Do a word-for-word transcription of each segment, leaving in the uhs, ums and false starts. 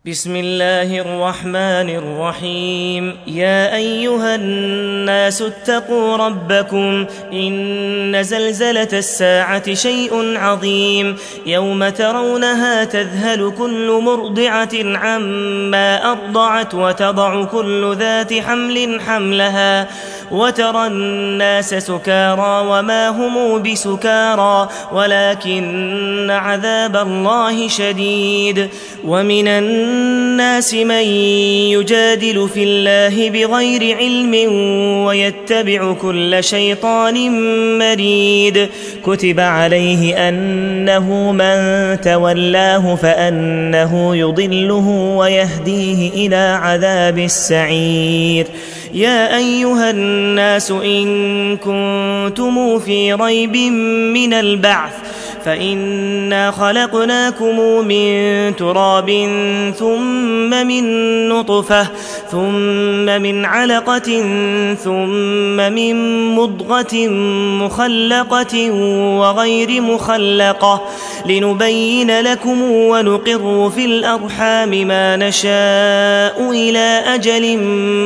بسم الله الرحمن الرحيم. يا أيها الناس اتقوا ربكم إن زلزلة الساعة شيء عظيم يوم ترونها تذهل كل مرضعة عما أرضعت وتضع كل ذات حمل حملها وترى الناس سكارى وما هم بسكارى ولكن عذاب الله شديد. ومن الناس من يجادل في الله بغير علم ويتبع كل شيطان مريد. كتب عليه أنه من تولاه فأنه يضله ويهديه إلى عذاب السعير. يا أيها الناس إن كنتم في ريب من البعث فإنا خلقناكم من تراب ثم من نطفة ثم من علقة ثم من مضغة مخلقة وغير مخلقة لنبين لكم ونقر في الأرحام ما نشاء إلى أجل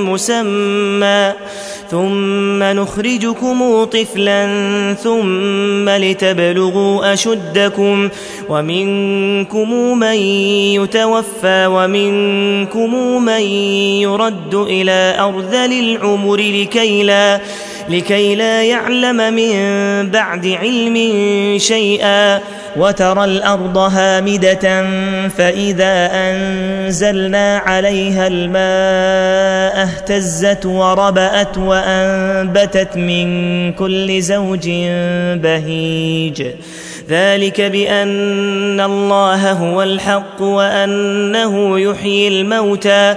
مسمى ثم نخرجكم طفلا ثم لتبلغوا أشدكم ومنكم من يتوفى ومنكم من يرد إلى أرذل العمر لكي لا, لكي لا يعلم من بعد علم شيئا. وترى الأرض هامدة فإذا أنزلنا عليها الماء اهتزت وربأت وأنبتت من كل زوج بهيج. ذلك بأن الله هو الحق وأنه يحيي الموتى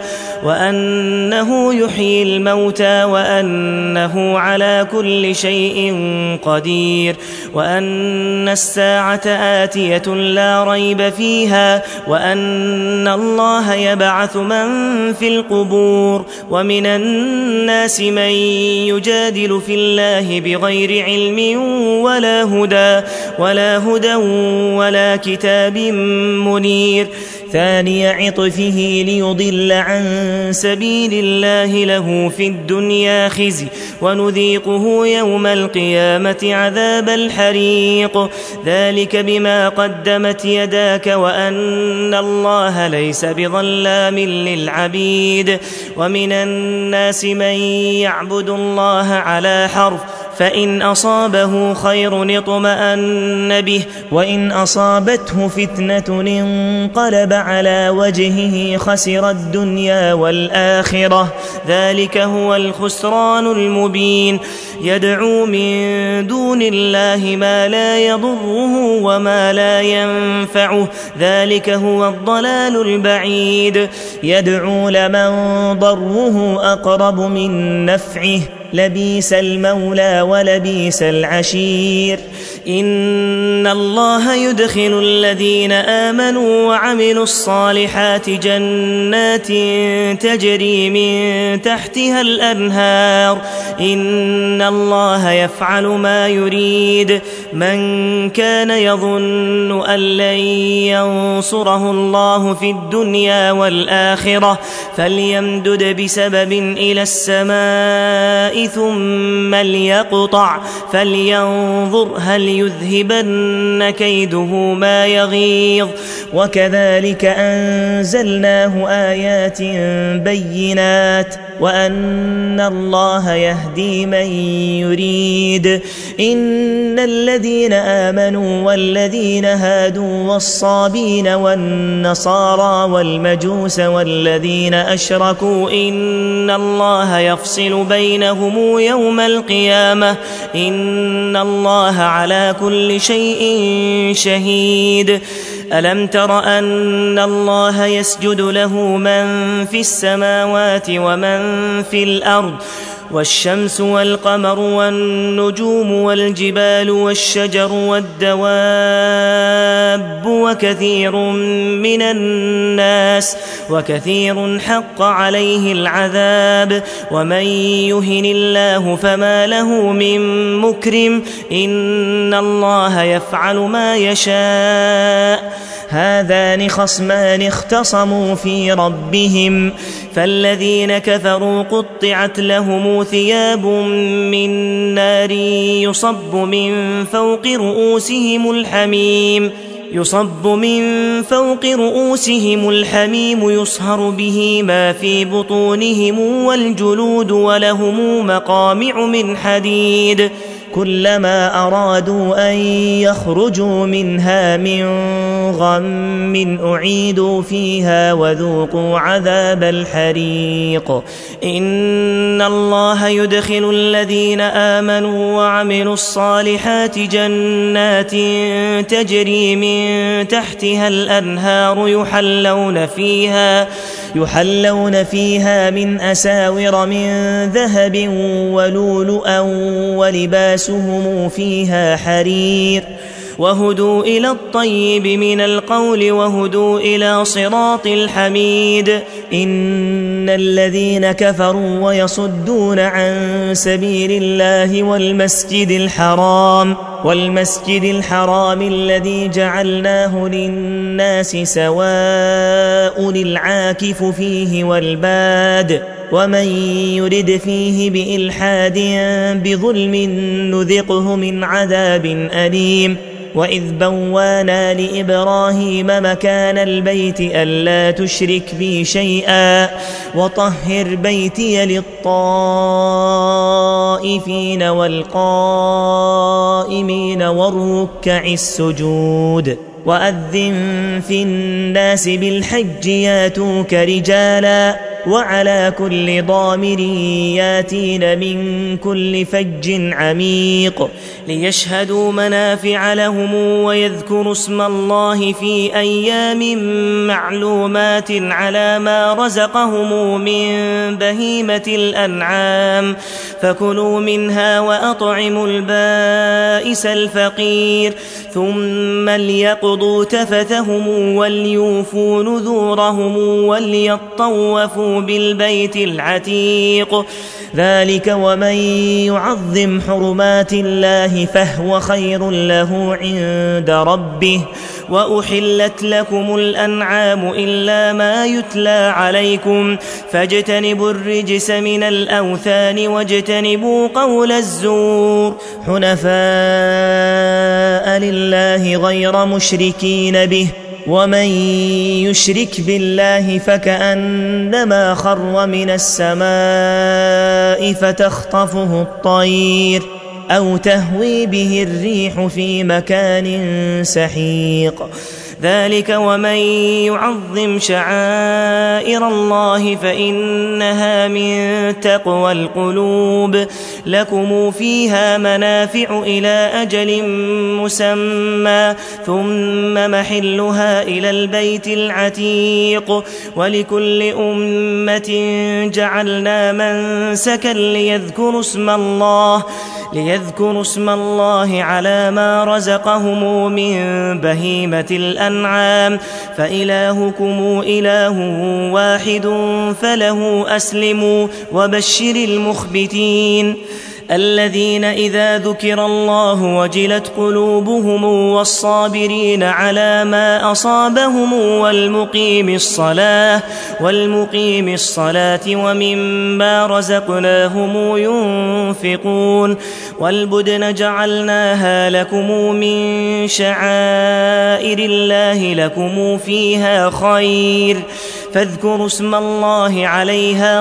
وأنه يحيي الموتى وأنه على كل شيء قدير وأن الساعة آتية لا ريب فيها وأن الله يبعث من في القبور. ومن الناس من يجادل في الله بغير علم ولا هدى ولا هدى ولا كتاب منير. ثاني عطفه ليضل عن سبيل الله له في الدنيا خزي ونذيقه يوم القيامة عذاب الحريق. ذلك بما قدمت يداك وأن الله ليس بظلام للعبيد. ومن الناس من يعبد الله على حرف فإن أصابه خير اطمأن به وإن أصابته فتنة انقلب على وجهه خسر الدنيا والآخرة. ذلك هو الخسران المبين. يدعو من دون الله ما لا يضره وما لا ينفعه ذلك هو الضلال البعيد. يدعو لمن ضره أقرب من نفعه لبيس المولى ولبيس العشير. إن الله يدخل الذين آمنوا وعملوا الصالحات جنات تجري من تحتها الأنهار إن الله يفعل ما يريد. من كان يظن أن لن ينصره الله في الدنيا والآخرة فليمدد بسبب إلى السماء ثم ليقطع فلينظر هل يذهبن كيده ما يغيظ. وكذلك أنزلناه آيات بينات وأن الله يهدي من يريد. إن الذين آمنوا والذين هادوا والصابين والنصارى والمجوس والذين أشركوا إن الله يفصل بينهم يوم القيامة إن الله على كل شيء شهيد. ألم تر أن الله يسجد له من في السماوات ومن في الأرض والشمس والقمر والنجوم والجبال والشجر والدواب وكثير من الناس وكثير حق عليه العذاب. ومن يهن الله فما له من مكرم إن الله يفعل ما يشاء. هذان خصمان اختصموا في ربهم فالذين كفروا قطعت لهم ثياب من نار يصب من فوق رؤوسهم الحميم يصب من فوق رؤوسهم الحميم يصهر به ما في بطونهم والجلود ولهم مقامع من حديد كلما أرادوا أن يخرجوا منها من غم أعيدوا فيها وذوقوا عذاب الحريق إن الله يدخل الذين آمنوا وعملوا الصالحات جنات تجري من تحتها الأنهار يحلون فيها يحلون فيها من أساور من ذهب ولؤلؤا ولباسهم فيها حرير وهدوا إلى الطيب من القول وهدوا إلى صراط الحميد إن الذين كفروا ويصدون عن سبيل الله والمسجد الحرام والمسجد الحرام الذي جعلناه للناس سواء العاكف فيه والباد ومن يرد فيه بإلحاد بظلم نذقه من عذاب أليم وإذ بوانا لإبراهيم مكان البيت ألا تشرك بي شيئا وطهر بيتي للطائفين والقائمين والركع السجود وأذن في الناس بالحج ياتوك رجالا وعلى كل ضامر ياتين من كل فج عميق ليشهدوا منافع لهم ويذكروا اسم الله في أيام معلومات على ما رزقهم من بهيمة الأنعام فكلوا منها وأطعموا البائس الفقير ثم ليقضوا تفثهم وليوفوا نذورهم وليطوفوا بالبيت العتيق ذلك ومن يعظم حرمات الله فهو خير له عند ربه وأحلت لكم الأنعام إلا ما يتلى عليكم فاجتنبوا الرجس من الأوثان واجتنبوا قول الزور حنفاء لله غير مشركين به ومن يشرك بالله فكأنما خر من السماء فتخطفه الطير أو تهوي به الريح في مكان سحيق ذلك ومن يعظم شعائر الله فإنها من تقوى القلوب لكم فيها منافع إلى أجل مسمى ثم محلها إلى البيت العتيق ولكل أمة جعلنا منسكا ليذكروا اسم الله ليذكروا اسم الله على ما رزقهم من بهيمة الأنعام فإلهكم إله واحد فله أسلموا وبشر المخبتين الذين إذا ذكر الله وجلت قلوبهم والصابرين على ما أصابهم والمقيم الصلاة والمقيم الصلاة ومما رزقناهم ينفقون والبدن جعلناها لكم من شعائر الله لكم فيها خير فاذكروا اسم الله عليها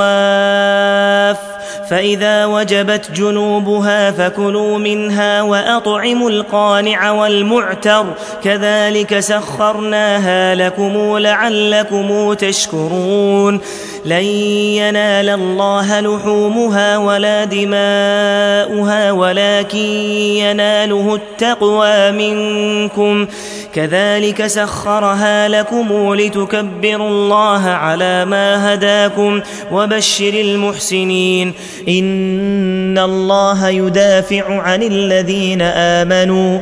صواف فإذا وجبت جنوبها فكلوا منها وأطعموا القانع والمعتر كذلك سخرناها لكم لعلكم تشكرون لن ينال الله لحومها ولا دماؤها ولكن يناله التقوى منكم كذلك سخرها لكم لتكبروا الله على ما هداكم وبشر المحسنين إن الله يدافع عن الذين آمنوا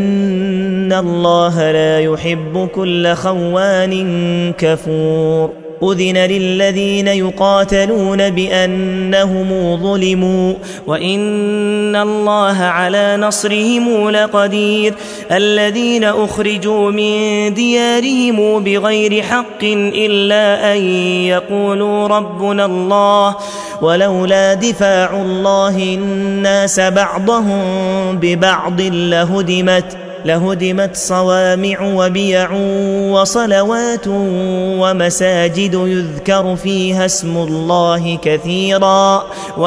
إن الله لا يحب كل خوان كفور أذن للذين يقاتلون بأنهم ظلموا وإن الله على نصرهم لقدير الذين أخرجوا من ديارهم بغير حق إلا أن يقولوا ربنا الله ولولا دفاع الله الناس بعضهم ببعض لهدمت لهدمت صوامع وبيع وصلوات ومساجد يذكر فيها اسم الله كثيرا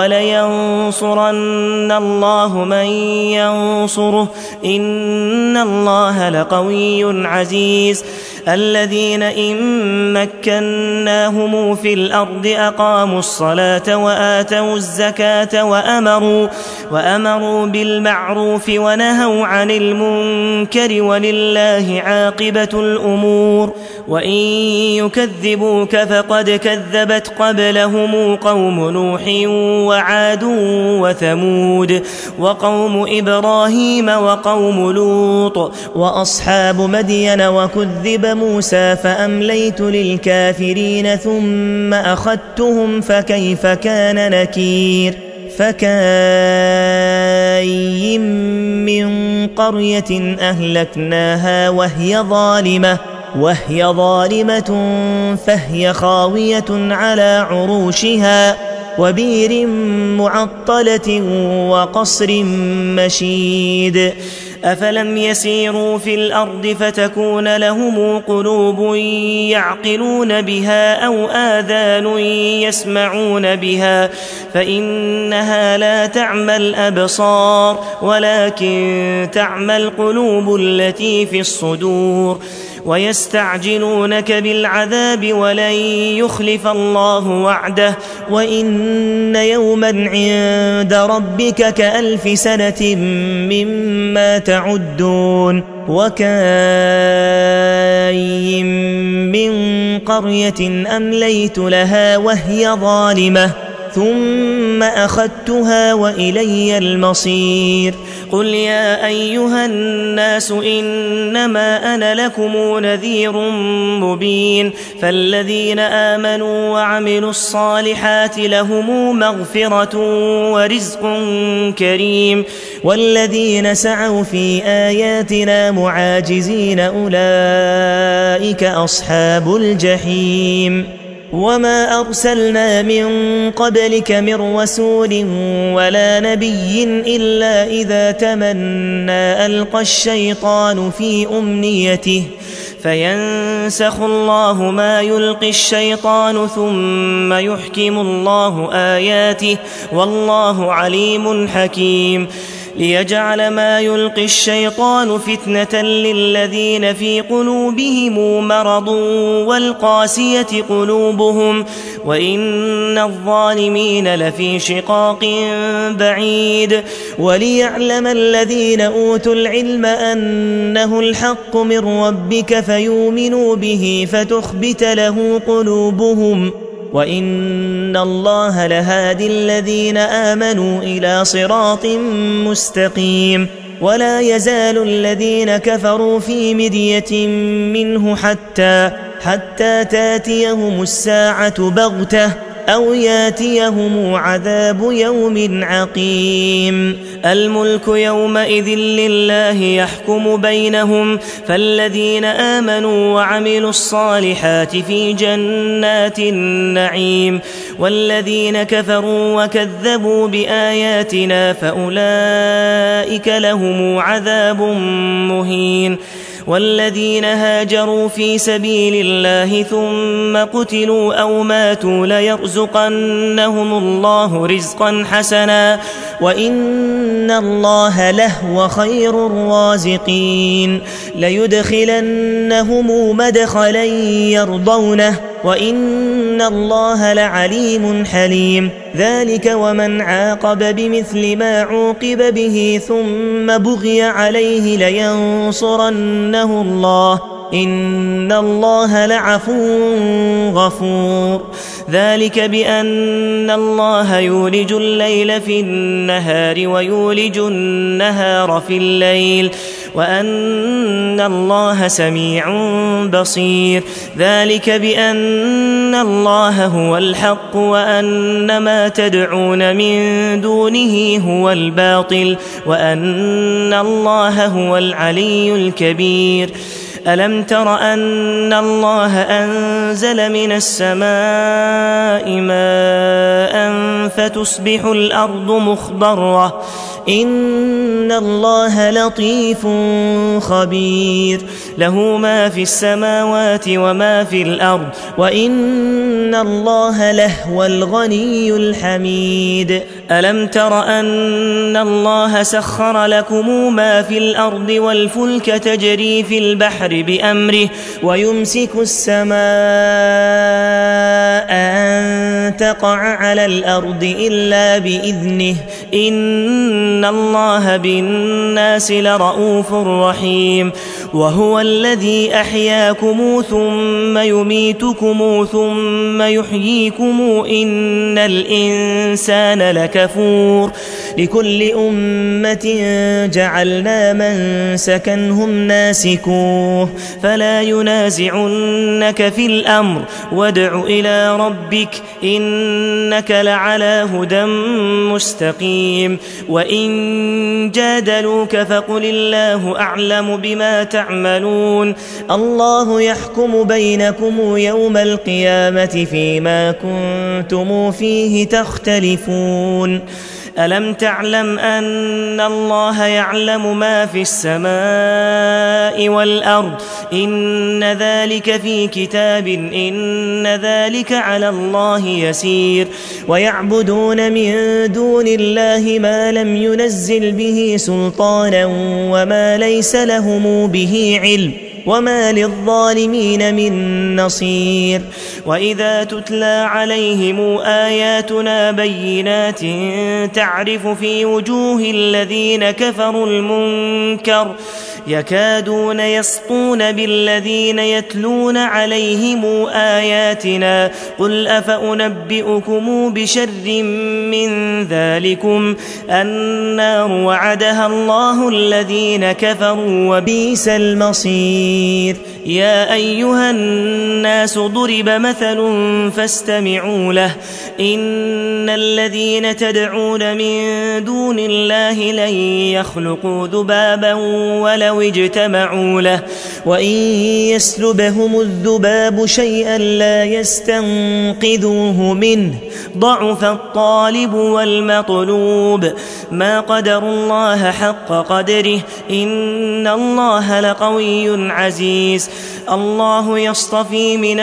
ولينصرن الله من ينصره إن الله لقوي عزيز الذين إن مكناهم في الأرض أقاموا الصلاة وآتوا الزكاة وأمروا, وأمروا بالمعروف ونهوا عن المنكر ولله عاقبة الأمور وإن يكذبوك فقد كذبت قبلهم قوم نوح وعاد وثمود وقوم إبراهيم وقوم لوط وأصحاب مدين وكذب موسى فأمليت للكافرين ثم أخذتهم فكيف كان نكير فكأي من قرية أهلكناها وهي ظالمة وهي ظالمة فهي خاوية على عروشها وبير معطلة وقصر مشيد أفلم يسيروا في الأرض فتكون لهم قلوب يعقلون بها أو آذان يسمعون بها فإنها لا تعمى الأبصار ولكن تعمى القلوب التي في الصدور ويستعجلونك بالعذاب ولن يخلف الله وعده وإن يوما عند ربك كألف سنة مما تعدون وكأي من قرية أمليت لها وهي ظالمة ثم أخذتها وإلي المصير قل يا أيها الناس إنما أنا لكم نذير مبين فالذين آمنوا وعملوا الصالحات لهم مغفرة ورزق كريم والذين سعوا في آياتنا معاجزين أولئك أصحاب الجحيم وما أرسلنا من قبلك من رسول ولا نبي إلا إذا تمنى ألقى الشيطان في أمنيته فينسخ الله ما يلقي الشيطان ثم يحكم الله آياته والله عليم حكيم ليجعل ما يلقي الشيطان فتنة للذين في قلوبهم مرض والقاسية قلوبهم وإن الظالمين لفي شقاق بعيد وليعلم الذين أوتوا العلم أنه الحق من ربك فيؤمنوا به فتخبت له قلوبهم وإن الله لهادي الذين آمنوا إلى صراط مستقيم ولا يزال الذين كفروا في مرية منه حتى حتى تاتيهم الساعة بغتة أو ياتيهم عذاب يوم عقيم الملك يومئذ لله يحكم بينهم فالذين آمنوا وعملوا الصالحات في جنات النعيم والذين كفروا وكذبوا بآياتنا فأولئك لهم عذاب مهين والذين هاجروا في سبيل الله ثم قتلوا أو ماتوا ليرزقنهم الله رزقا حسنا وإن الله لهو خير الرازقين ليدخلنهم مدخلا يرضونه وإن الله لعليم حليم ذلك ومن عاقب بمثل ما عوقب به ثم بغي عليه لينصرنه الله إن الله لعفو غفور ذلك بأن الله يولج الليل في النهار ويولج النهار في الليل وأن الله سميع بصير. ذلك بأن الله هو الحق وأن ما تدعون من دونه هو الباطل وأن الله هو العلي الكبير. ألم تر أن الله أنزل من السماء ماء فتصبح الأرض مخضرة إن الله لطيف خبير له ما في السماوات وما في الأرض وإن الله لهو الغني الحميد. ألم تر أن الله سخر لكم ما في الأرض والفلك تجري في البحر بأمره ويمسك السماء أن تقع على الأرض إلا بإذنه إن الله بالناس لرءوف رحيم. وهو الذي أحياكم ثم يميتكم ثم يحييكم إن الإنسان لكفور. لكل أمة جعلنا منسكا هم ناسكوه فلا ينازعنك في الأمر وادع إلى ربك إنك لعلى هدى مستقيم. وإن جادلوك فقل الله أعلم بما تعملون الله يحكم بينكم يوم القيامة فيما كنتم فيه تختلفون. ألم تعلم أن الله يعلم ما في السماء والأرض إن ذلك في كتاب إن ذلك على الله يسير. ويعبدون من دون الله ما لم ينزل به سلطانا وما ليس لهم به علم وما للظالمين من نصير. وإذا تتلى عليهم آياتنا بينات تعرف في وجوه الذين كفروا المنكر يكادون يسطون بالذين يتلون عليهم آياتنا قل أفأنبئكم بشر من ذلكم النار وعدها الله الذين كفروا وبئس المصير. يا أيها الناس ضرب مثل فاستمعوا له إن الذين تدعون من دون الله لن يخلقوا ذبابا ولو اجتمعوا له وإن يسلبهم الذباب شيئا لا يستنقذوه منه ضعف الطالب والمطلوب. ما قدروا الله حق قدره إن الله لقوي عزيز. الله يصطفي من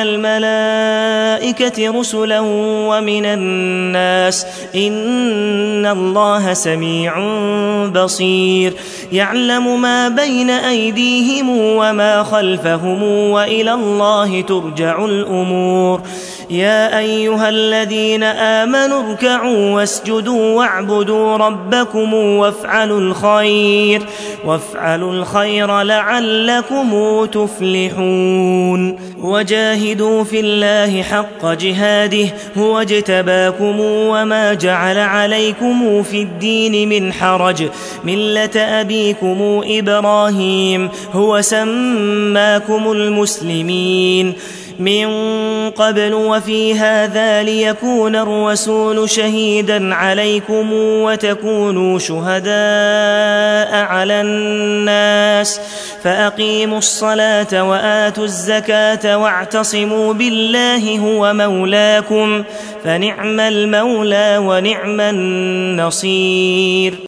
الملائكة رسلا ومن الناس إن الله سميع بصير. يعلم ما بين أيديهم وما خلفهم وإلى الله ترجع الأمور. يا أيها الذين آمنوا اركعوا واسجدوا واعبدوا ربكم وافعلوا الخير وافعلوا الخير لعلكم تفلحون. وجاهدوا في الله حق جهاده هو اجتباكم وما جعل عليكم في الدين من حرج ملة أبيكم إبراهيم هو سماكم المسلمين من قبل وفي هذا ليكون الرسول شهيدا عليكم وتكونوا شهداء على الناس فأقيموا الصلاة وآتوا الزكاة واعتصموا بالله هو مولاكم فنعم المولى ونعم النصير.